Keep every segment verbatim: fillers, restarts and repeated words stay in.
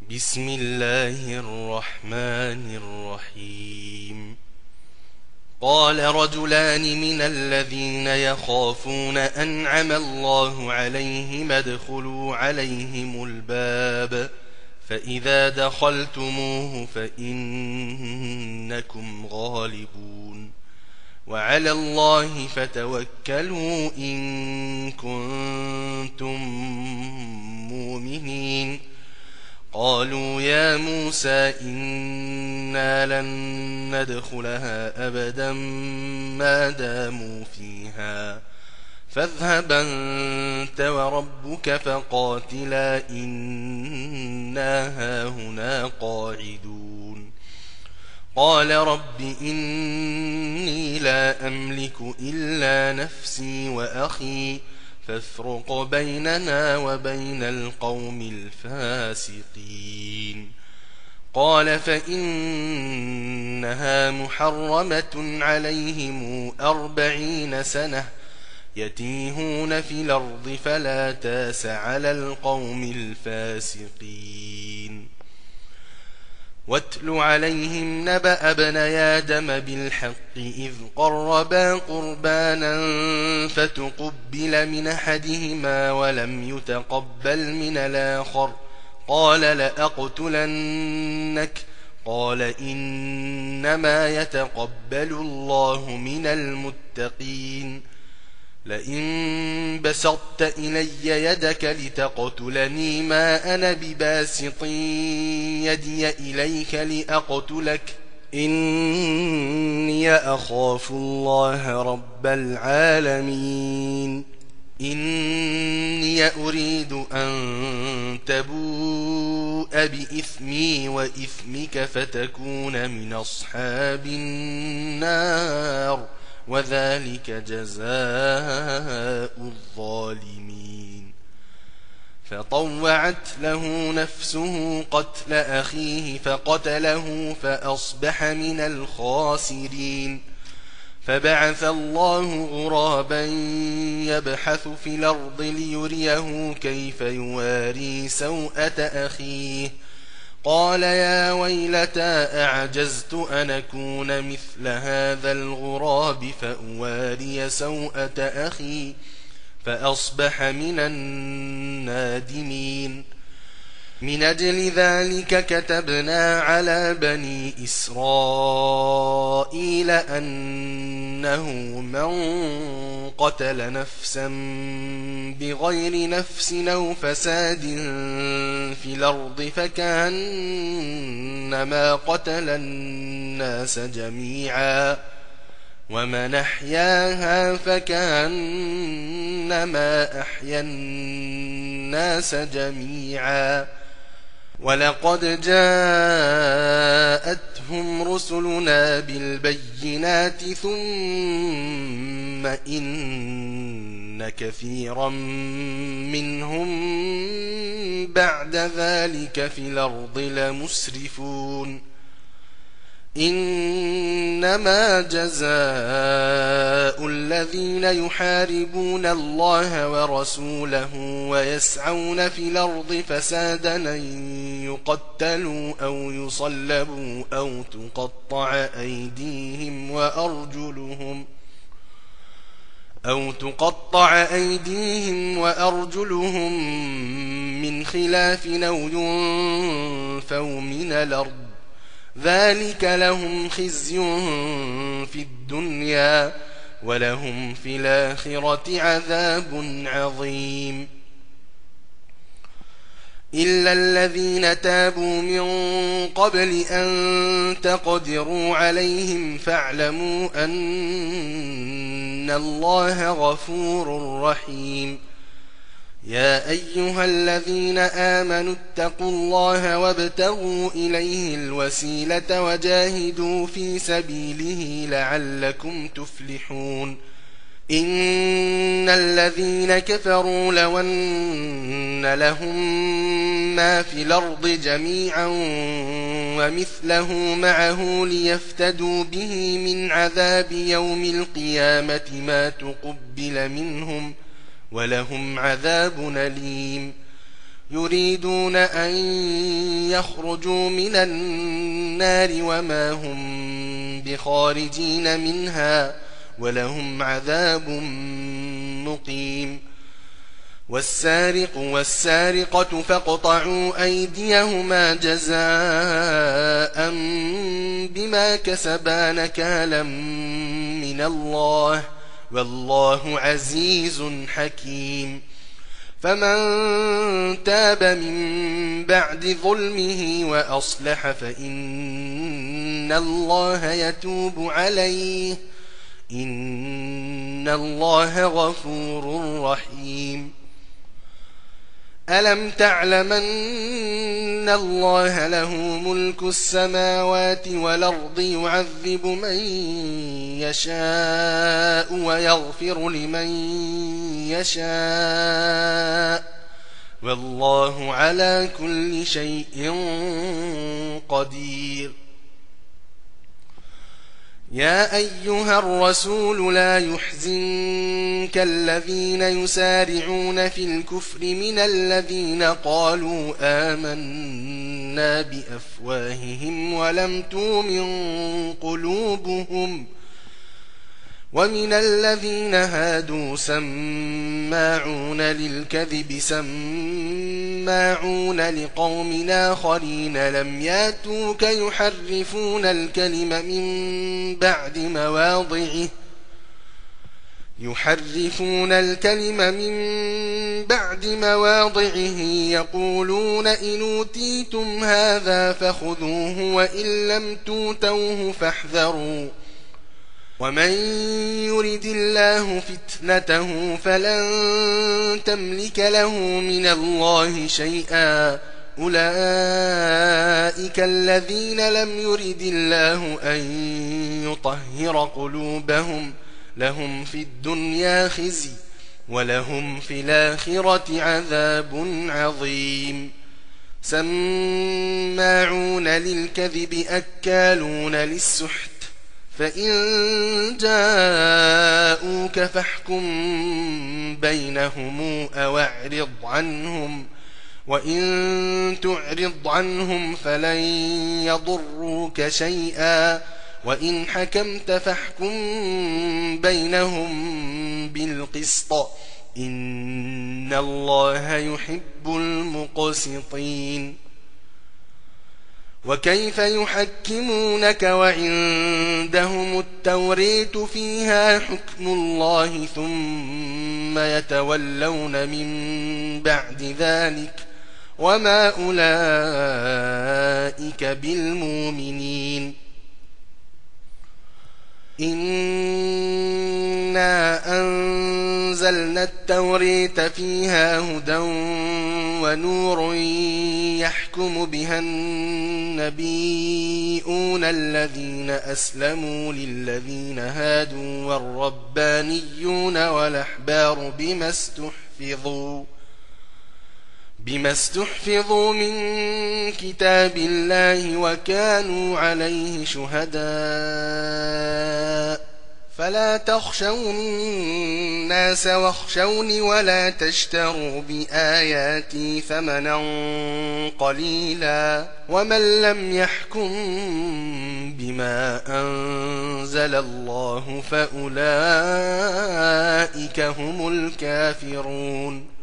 بسم الله الرحمن الرحيم. قال رجلان من الذين يخافون أنعم الله عليهم ادخلوا عليهم الباب فإذا دخلتموه فإنكم غالبون وعلى الله فتوكلوا إن كنتم مؤمنين. قالوا يا موسى إنا لن ندخلها أبدا ما داموا فيها فاذهب أنت وربك فقاتلا إنا هاهنا قاعدون. قال رب إني لا أملك إلا نفسي وأخي فافرق بيننا وبين القوم الفاسقين. قال فإنها محرمة عليهم أربعين سنة يتيهون في الأرض فلا تاس على القوم الفاسقين. واتل عليهم نبأ ابني آدم بالحق إذ قربا قربانا فتقبل من أحدهما ولم يتقبل من الآخر قال لأقتلنك قال إنما يتقبل الله من المتقين. لئن بسطت إلي يدك لتقتلني ما أنا بباسط يدي إليك لأقتلك إني أخاف الله رب العالمين. إني أريد أن تبوء بإثمي وإثمك فتكون من أصحاب النار وذلك جزاء الظالمين. فطوعت له نفسه قتل أخيه فقتله فأصبح من الخاسرين. فبعث الله غرابا يبحث في الأرض ليريه كيف يواري سوءة أخيه قال يا ويلتى أعجزت أن أكون مثل هذا الغراب فأواري سوءة أخي فأصبح من النادمين. من أجل ذلك كتبنا على بني إسرائيل أنه من قتل نفسا بغير نفس أو فساد في الأرض فكأنما قتل الناس جميعا ومن أحياها فكأنما أحيا الناس جميعا. ولقد جاءتهم رسلنا بالبينات ثم إن كثيرا منهم بعد ذلك في الأرض لمسرفون. إنما جزاء الذين يحاربون الله ورسوله ويسعون في الأرض فسادا أن يقتلوا أو يصلبوا أو تقطع أيديهم وأرجلهم أو تقطع أيديهم وأرجلهم من خلاف أو ينفوا من الأرض ذلك لهم خزي في الدنيا ولهم في الآخرة عذاب عظيم. إلا الذين تابوا من قبل أن تقدروا عليهم فاعلموا أن الله غفور رحيم. يا أيها الذين آمنوا اتقوا الله وابتغوا إليه الوسيلة وجاهدوا في سبيله لعلكم تفلحون. إن الذين كفروا لو أن لهم ما في الأرض جميعا ومثله معه ليفتدوا به من عذاب يوم القيامة ما تقبل منهم ولهم عذاب أليم. يريدون أن يخرجوا من النار وما هم بخارجين منها ولهم عذاب مقيم والسارق والسارقة فاقطعوا أيديهما جزاء بما كسبا نكالا من الله والله عزيز حكيم فمن تاب من بعد ظلمه وأصلح فإن الله يتوب عليه إن الله غفور رحيم ألم تعلم أن الله له ملك السماوات والأرض يعذب من يشاء ويغفر لمن يشاء والله على كل شيء قدير يا أيها الرسول لا يحزنك الذين يسارعون في الكفر من الذين قالوا آمنا بأفواههم ولم تؤمن قلوبهم ومن الذين هادوا سماعون للكذب سماعون لقوم آخرين لم ياتوك يحرفون الكلم من بعد مواضعه يحرفون الكلم من بعد مواضعه يقولون إن أوتيتم هذا فخذوه وإن لم توتوه فاحذروا ومن يرد الله فتنته فلن تملك له من الله شيئا أولئك الذين لم يرد الله أن يطهر قلوبهم لهم في الدنيا خزي ولهم في الآخرة عذاب عظيم سماعون للكذب أكالون للسحت فإن جاءوك فاحكم بينهم أو اعرض عنهم وإن تعرض عنهم فلن يضروك شيئا وإن حكمت فاحكم بينهم بالقسط إن الله يحب المقسطين وكيف يحكمونك وعندهم التوريت فيها حكم الله ثم يتولون من بعد ذلك وما أولئك بالمؤمنين إنا أنزلنا التوريت فيها هدى ونور يحكم بها النبيون الذين أسلموا للذين هادوا والربانيون والأحبار بما استحفظوا بما استحفظوا من كتاب الله وكانوا عليه شهداء فلا تخشوا الناس واخشوني ولا تشتروا بآياتي ثمنا قليلا ومن لم يحكم بما أنزل الله فأولئك هم الكافرون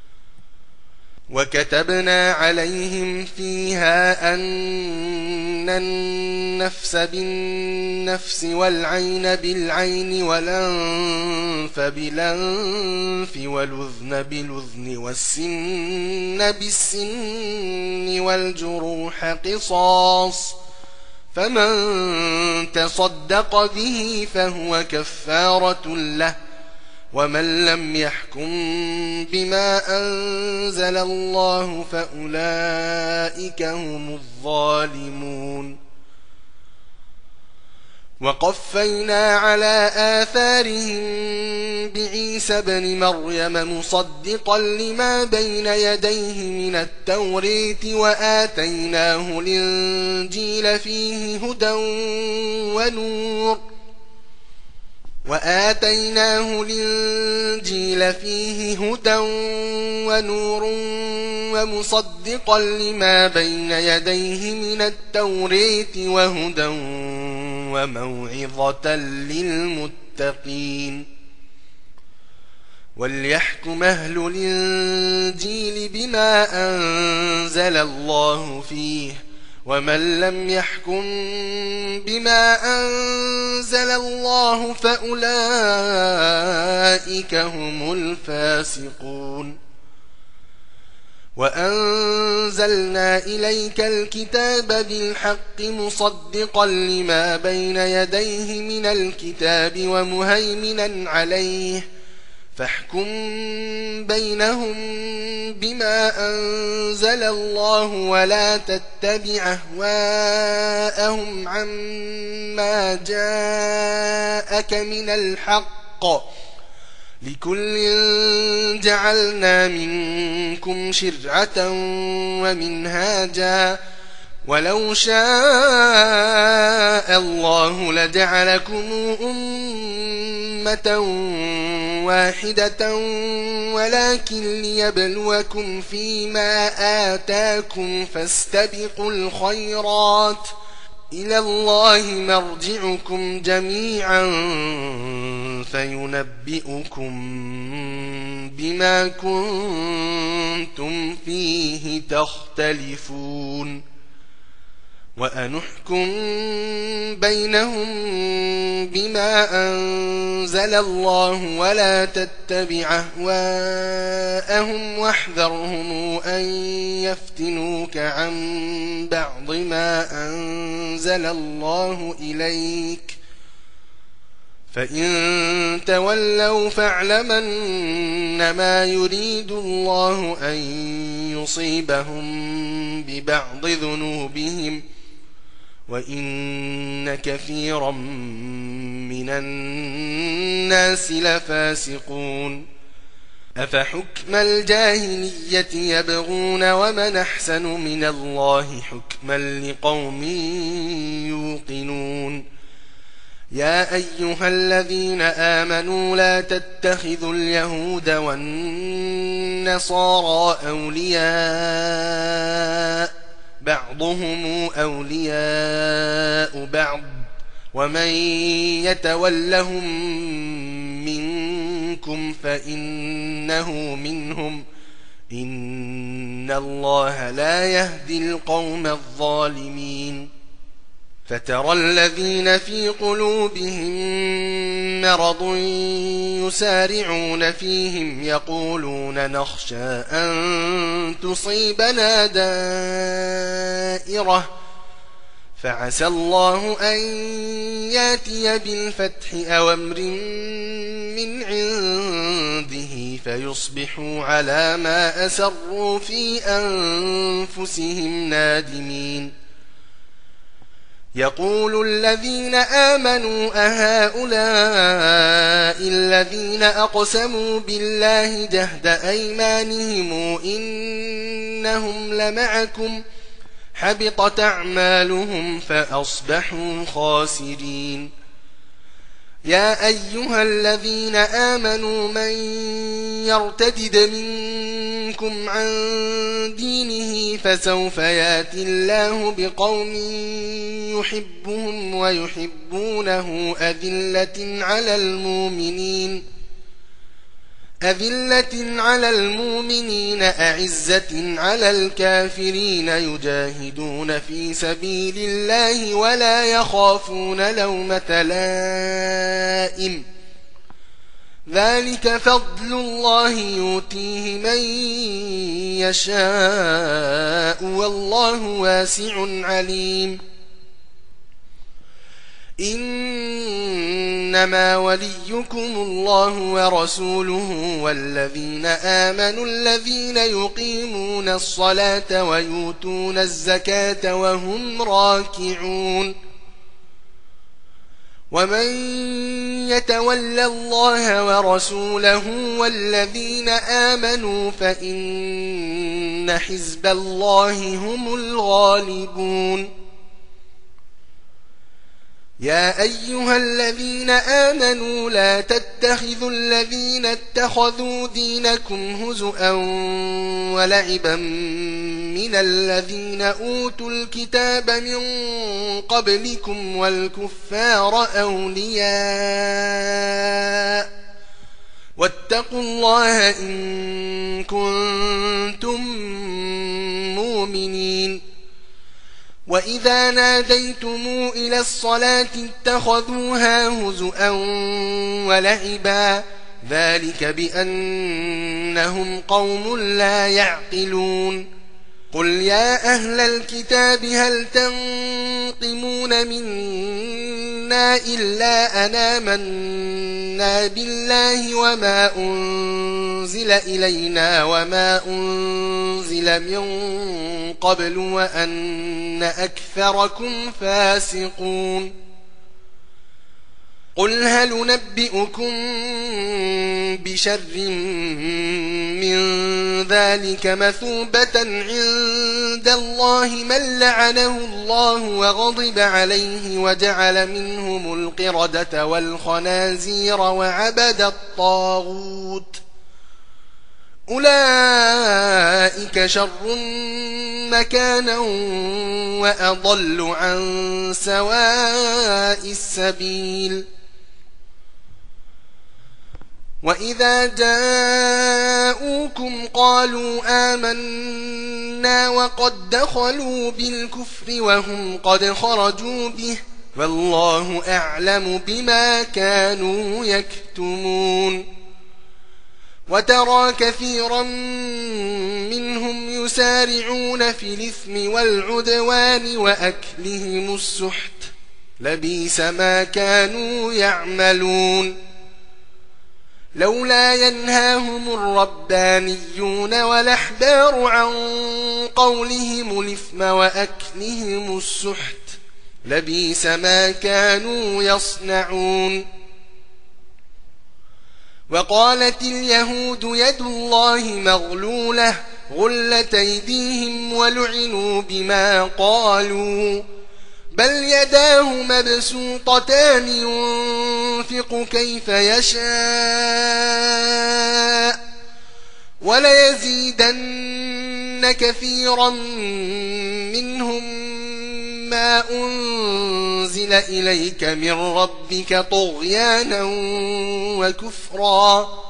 وكتبنا عليهم فيها أن النفس بالنفس والعين بالعين والأنف بالأنف والأذن بالأذن والسن بالسن والجروح قصاص فمن تصدق به فهو كفارة له ومن لم يحكم بما أنزل الله فأولئك هم الظالمون وقفينا على آثارهم بعيسى ابن مريم مصدقا لما بين يديه من التوريت وآتيناه الإنجيل فيه هدى ونور وآتيناه الإنجيل فيه هدى ونور ومصدقا لما بين يديه من التوريت وهدى وموعظة للمتقين وليحكم أهل الإنجيل بما أنزل الله فيه ومن لم يحكم بما أنزل الله فأولئك هم الفاسقون وأنزلنا إليك الكتاب بالحق مصدقا لما بين يديه من الكتاب ومهيمنا عليه فاحكم بينهم بما أنزل الله ولا تتبع أهواءهم عما جاءك من الحق لكل جعلنا منكم شرعة ومنهاجا ولو شاء الله لجعلكم أمة واحدة ولكن ليبلوكم فيما آتاكم فاستبقوا الخيرات إلى الله مرجعكم جميعا فينبئكم بما كنتم فيه تختلفون وأنحكم بينهم بما أنزل الله ولا تتبع أهواءهم واحذرهم أن يفتنوك عن بعض ما أنزل الله إليك فإن تولوا فاعلمن ما يريد الله أن يصيبهم ببعض ذنوبهم وإن كثيرا من الناس لفاسقون أفحكم الجاهلية يبغون ومن أحسن من الله حكما لقوم يوقنون يا أيها الذين آمنوا لا تتخذوا اليهود والنصارى أولياء بعضهم أولياء بعض ومن يتولهم منكم فإنه منهم إن الله لا يهدي القوم الظالمين فترى الذين في قلوبهم مرض يسارعون فيهم يقولون نخشى أن تصيبنا دائرة فعسى الله أن ياتي بالفتح أو أمر من عنده فيصبحوا على ما أسروا في أنفسهم نادمين يقول الذين آمنوا أهؤلاء الذين أقسموا بالله جهد أيمانهم إنهم لمعكم حبطت أعمالهم فأصبحوا خاسرين يا أيها الذين آمنوا من يرتد منكم عن دينه فسوف ياتي الله بقوم يحبهم ويحبونه أذلة على المؤمنين أذلة على المؤمنين أعزة على الكافرين يجاهدون في سبيل الله ولا يخافون لومة لائم ذلك فضل الله يؤتيه من يشاء والله واسع عليم إنما وليكم الله ورسوله والذين آمنوا الذين يقيمون الصلاة ويؤتون الزكاة وهم راكعون ومن يتول الله ورسوله والذين آمنوا فإن حزب الله هم الغالبون يا أيها الذين آمنوا لا تتخذوا الذين اتخذوا دينكم هزؤا ولعبا من الذين أوتوا الكتاب من قبلكم والكفار أولياء واتقوا الله إن كنتم مؤمنين. وإذا ناديتم إلى الصلاة اتخذوها هزؤا ولعبا ذلك بأنهم قوم لا يعقلون. قل يا أهل الكتاب هل تنقمون منا إلا أن آمنا بالله وما أنزل إلينا وما أنزل من قبل وأن أكثركم فاسقون. قل هل ننبئكم بشر من ذلك مثوبة عند الله من لعنه الله وغضب عليه وجعل منهم القردة والخنازير وعبد الطاغوت أولئك شر مكانا وأضل عن سواء السبيل. وإذا جاءوكم قالوا آمنا وقد دخلوا بالكفر وهم قد خرجوا به والله أعلم بما كانوا يكتمون. وترى كثيرا منهم يسارعون في الإثم والعدوان وأكلهم السحت لبئس ما كانوا يعملون. لولا ينهاهم الربانيون والأحبار عن قولهم الإثم وأكلهم السحت لبئس ما كانوا يصنعون. وقالت اليهود يد الله مغلولة غلت أيديهم ولعنوا بما قالوا بل يداه مبسوطتان ينفق كيف يشاء وليزيدن كثيرا منهم ما أنزل إليك من ربك طغيانا وكفرا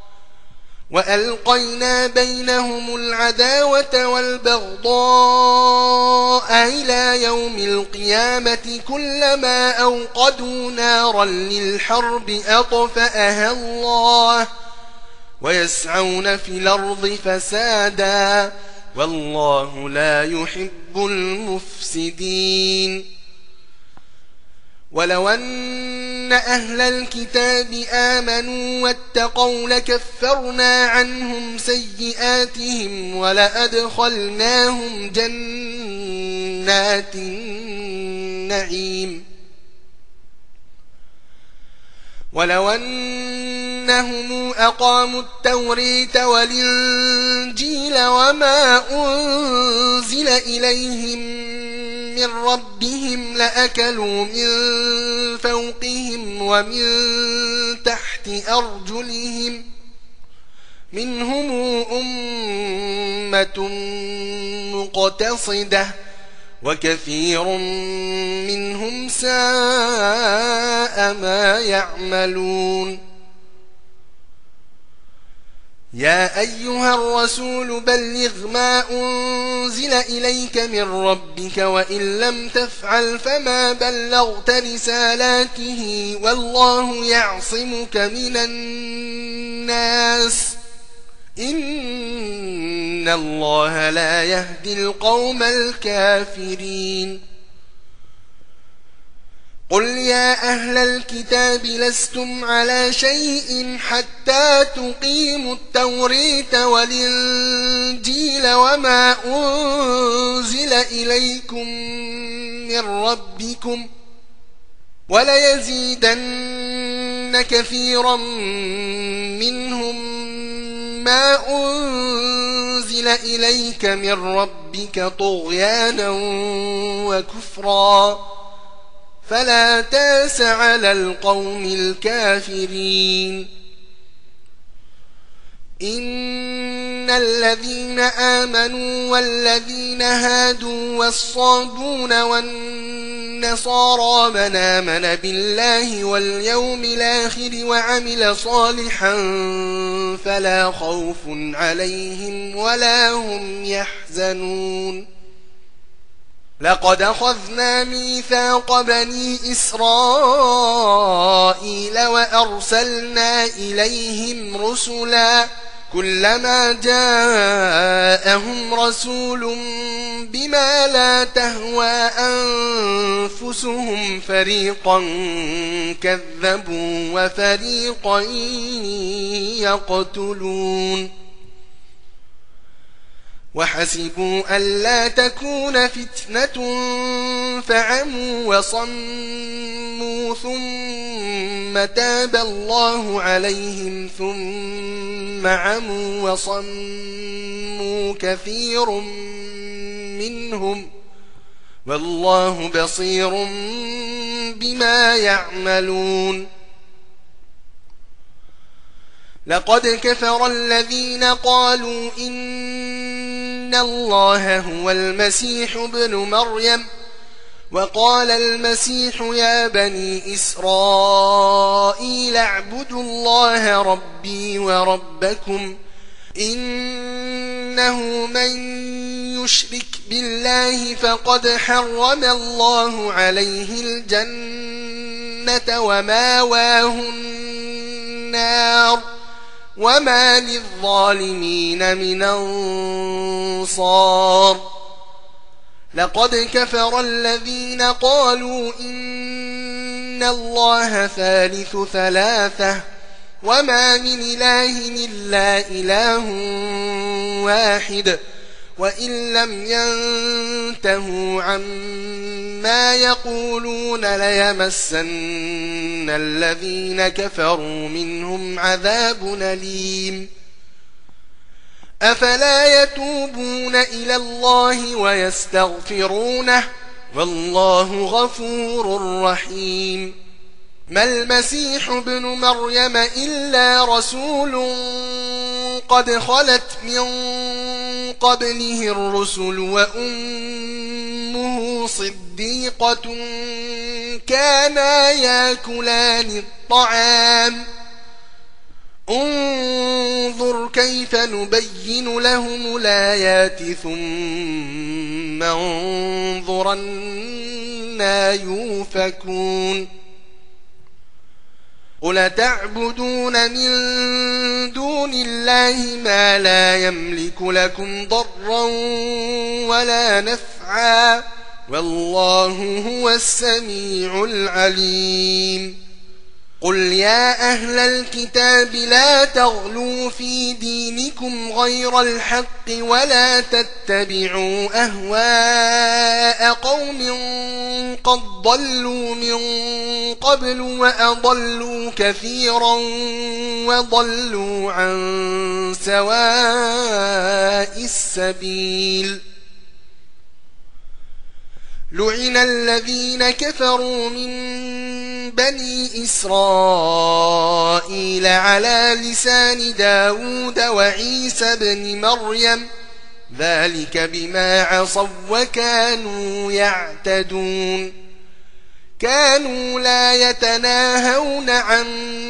وألقينا بينهم العداوة والبغضاء إلى يوم القيامة كلما أوقدوا نارا للحرب أطفأها الله ويسعون في الأرض فسادا والله لا يحب المفسدين. ولو أن أهل الكتاب آمنوا واتقوا لكفرنا عنهم سيئاتهم ولأدخلناهم جنات النعيم. ولو أنهم أقاموا التوريت والإنجيل وما أنزل إليهم من ربهم لأكلوا من فوقهم ومن تحت أرجلهم منهم أمة مقتصدة وكثير منهم ساء ما يعملون. يا أيها الرسول بلغ ما أنزل إليك من ربك وإن لم تفعل فما بلغت رسالاته والله يعصمك من الناس إن الله لا يهدي القوم الكافرين. قل يا أهل الكتاب لستم على شيء حتى تقيموا التوريت والإنجيل وما أنزل إليكم من ربكم وليزيدن كثيرا منهم ما أنزل إليك من ربك طغيانا وكفرا فلا تاس على القوم الكافرين إن الذين آمنوا والذين هادوا والصابون والنصارى من آمن بالله واليوم الآخر وعمل صالحا فلا خوف عليهم ولا هم يحزنون لقد أخذنا ميثاق بني إسرائيل وأرسلنا إليهم رسلا كلما جاءهم رسول بما لا تهوى أنفسهم فريقا كذبوا وفريقا يقتلون وحسبوا ألا تكون فتنة فعموا وصموا ثم تاب الله عليهم ثم عموا وصموا كثير منهم والله بصير بما يعملون لقد كفر الذين قالوا إن الله هو المسيح ابن مريم وقال المسيح يا بني إسرائيل اعبدوا الله ربي وربكم إنه من يشرك بالله فقد حرم الله عليه الجنة وماواه النار وما للظالمين من أنصار لقد كفر الذين قالوا إن الله ثالث ثلاثة وما من إله إلا إله واحد وإن لم ينتهوا عما يقولون ليمسن الذين كفروا منهم عذاب أليم أفلا يتوبون إلى الله ويستغفرونه والله غفور رحيم ما المسيح ابن مريم إلا رسول قد خلت من قبله الرسل وأمه صديقة كانا ياكلان الطعام انظر كيف نبين لهم الآيات ثم انظر أنى يؤفكون قل تعبدون من دون الله ما لا يملك لكم ضرا ولا نفعا والله هو السميع العليم قل يا أهل الكتاب لا تغلوا في دينكم غير الحق ولا تتبعوا أهواء قوم قد ضلوا من قبل وأضلوا كثيرا وضلوا عن سواء السبيل لعن الذين كفروا من بني إسرائيل على لسان داود وعيسى بن مريم ذلك بما عصوا وكانوا يعتدون كانوا لا يتناهون عن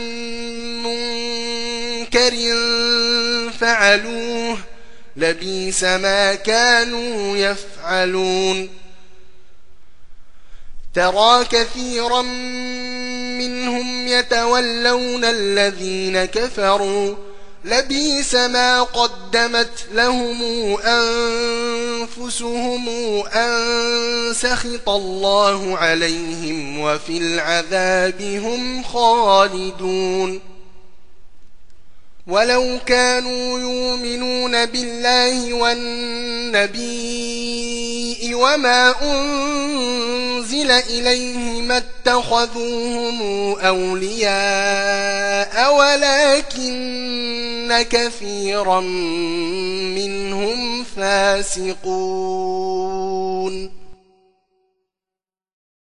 منكر فعلوه لبئس ما كانوا يفعلون ترى كثيرا منهم يتولون الذين كفروا لبئس ما قدمت لهم أنفسهم أن سخط الله عليهم وفي العذاب هم خالدون ولو كانوا يؤمنون بالله والنبي وما أنزل إليه ما اتخذوهم أولياء ولكن كثيرا منهم فاسقون